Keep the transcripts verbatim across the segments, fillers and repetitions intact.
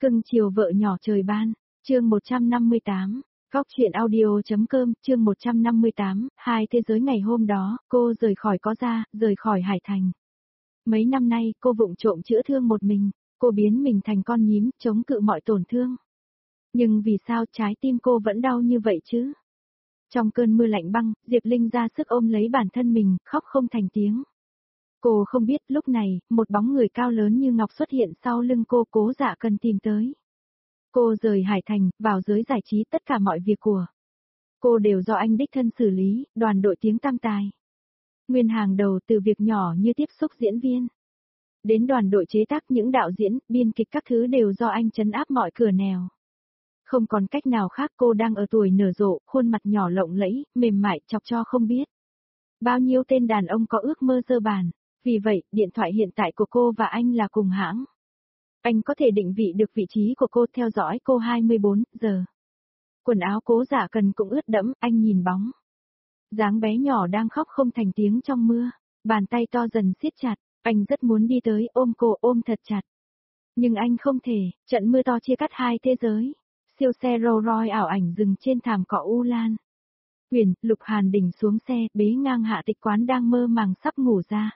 Cưng chiều vợ nhỏ trời ban, chương một trăm năm mươi tám, Góc chuyện audio.com, chương một trăm năm mươi tám, hai thế giới ngày hôm đó, cô rời khỏi Có Gia, rời khỏi Hải Thành. Mấy năm nay, cô vụng trộm chữa thương một mình, cô biến mình thành con nhím, chống cự mọi tổn thương. Nhưng vì sao trái tim cô vẫn đau như vậy chứ? Trong cơn mưa lạnh băng, Diệp Linh ra sức ôm lấy bản thân mình, khóc không thành tiếng. Cô không biết lúc này, một bóng người cao lớn như ngọc xuất hiện sau lưng cô, Cố Dạ Cần tìm tới. Cô rời Hải Thành, vào giới giải trí, tất cả mọi việc của cô đều do anh đích thân xử lý, đoàn đội tiếng tăm tài. Nguyên hàng đầu từ việc nhỏ như tiếp xúc diễn viên, đến đoàn đội chế tác những đạo diễn, biên kịch các thứ đều do anh trấn áp mọi cửa nẻo. Không còn cách nào khác, cô đang ở tuổi nở rộ, khuôn mặt nhỏ lộng lẫy, mềm mại, chọc cho không biết bao nhiêu tên đàn ông có ước mơ dơ bàn. Vì vậy, điện thoại hiện tại của cô và anh là cùng hãng. Anh có thể định vị được vị trí của cô, theo dõi cô hai mươi bốn giờ. Quần áo Cố Dạ Cần cũng ướt đẫm, anh nhìn bóng dáng bé nhỏ đang khóc không thành tiếng trong mưa, bàn tay to dần siết chặt, anh rất muốn đi tới ôm cô, ôm thật chặt. Nhưng anh không thể, trận mưa to chia cắt hai thế giới. Siêu xe Rolls Royce ảo ảnh dừng trên thảm cỏ U Lan. Huyền, Lục Hàn Đình xuống xe, bế ngang Hạ Tịch Quán đang mơ màng sắp ngủ ra.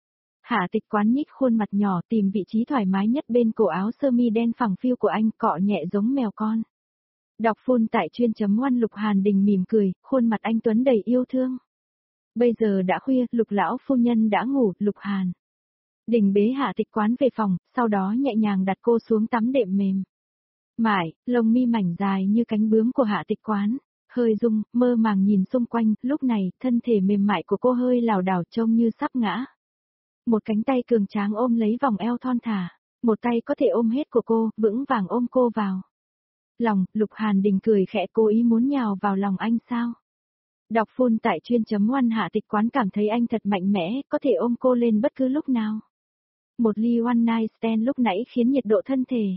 Hạ Tịch Quán nhích khuôn mặt nhỏ, tìm vị trí thoải mái nhất bên cổ áo sơ mi đen phẳng phiu của anh, cọ nhẹ giống mèo con. Đọc full tại chuyên chấm one. Lục Hàn Đình mỉm cười, khuôn mặt anh tuấn đầy yêu thương. Bây giờ đã khuya, Lục lão phu nhân đã ngủ. Lục Hàn Đình bế Hạ Tịch Quán về phòng, sau đó nhẹ nhàng đặt cô xuống tắm đệm mềm mại, lông mi mảnh dài như cánh bướm của Hạ Tịch Quán hơi rung, mơ màng nhìn xung quanh. Lúc này, thân thể mềm mại của cô hơi lảo đảo, trông như sắp ngã. Một cánh tay cường tráng ôm lấy vòng eo thon thả, một tay có thể ôm hết của cô, vững vàng ôm cô vào lòng. Lục Hàn Đình cười khẽ, cố ý muốn nhào vào lòng anh sao? Đọc full tại chuyên chấm one. Hạ Tịch Quán cảm thấy anh thật mạnh mẽ, có thể ôm cô lên bất cứ lúc nào. Một ly one night stand lúc nãy khiến nhiệt độ thân thể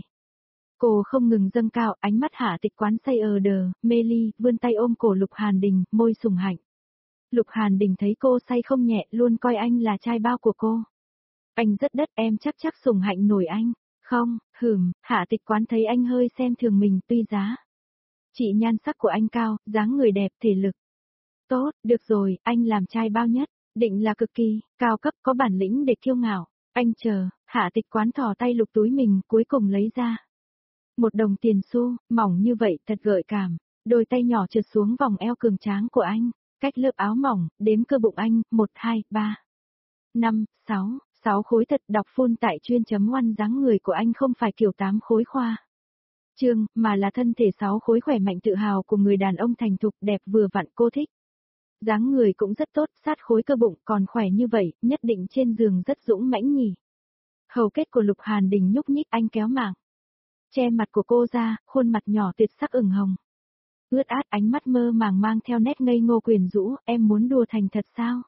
cô không ngừng dâng cao, ánh mắt Hạ Tịch Quán say ờ đờ, mê ly, vươn tay ôm cổ Lục Hàn Đình, môi sùng hạnh. Lục Hàn Đình thấy cô say không nhẹ, luôn coi anh là trai bao của cô. Anh rất đất, em chắc chắc sùng hạnh nổi anh. Không, hửm, Hạ Tịch Quán thấy anh hơi xem thường mình, tuy giá trị nhan sắc của anh cao, dáng người đẹp, thể lực tốt, được rồi, anh làm trai bao nhất, định là cực kỳ, cao cấp, có bản lĩnh để kiêu ngạo. Anh chờ, Hạ Tịch Quán thò tay lục túi mình, cuối cùng lấy ra một đồng tiền xu, mỏng như vậy, thật gợi cảm. Đôi tay nhỏ trượt xuống vòng eo cường tráng của anh, cách lớp áo mỏng, đếm cơ bụng anh, một, hai, ba, năm, sáu, sáu khối thật. Đọc full tại chuyên chấm one. Dáng người của anh không phải kiểu tám khối khoa trương, mà là thân thể sáu khối khỏe mạnh tự hào của người đàn ông thành thục, đẹp vừa vặn, cô thích. Dáng người cũng rất tốt, sát khối cơ bụng, còn khỏe như vậy, nhất định trên giường rất dũng mãnh nhỉ. Hầu kết của Lục Hàn Đình nhúc nhích, anh kéo mảng che mặt của cô ra, khuôn mặt nhỏ tuyệt sắc ửng hồng, ướt át, ánh mắt mơ màng mang theo nét ngây ngô quyến rũ. Em muốn đùa thành thật sao?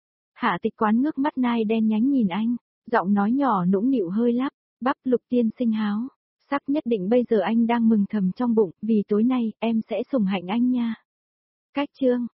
Hạ Tịch Quán ngước mắt nai đen nhánh nhìn anh, giọng nói nhỏ nũng nịu hơi lắp bắp. Lục tiên sinh háo sắc, nhất định bây giờ anh đang mừng thầm trong bụng, vì tối nay em sẽ sủng hạnh anh nha. Cách chương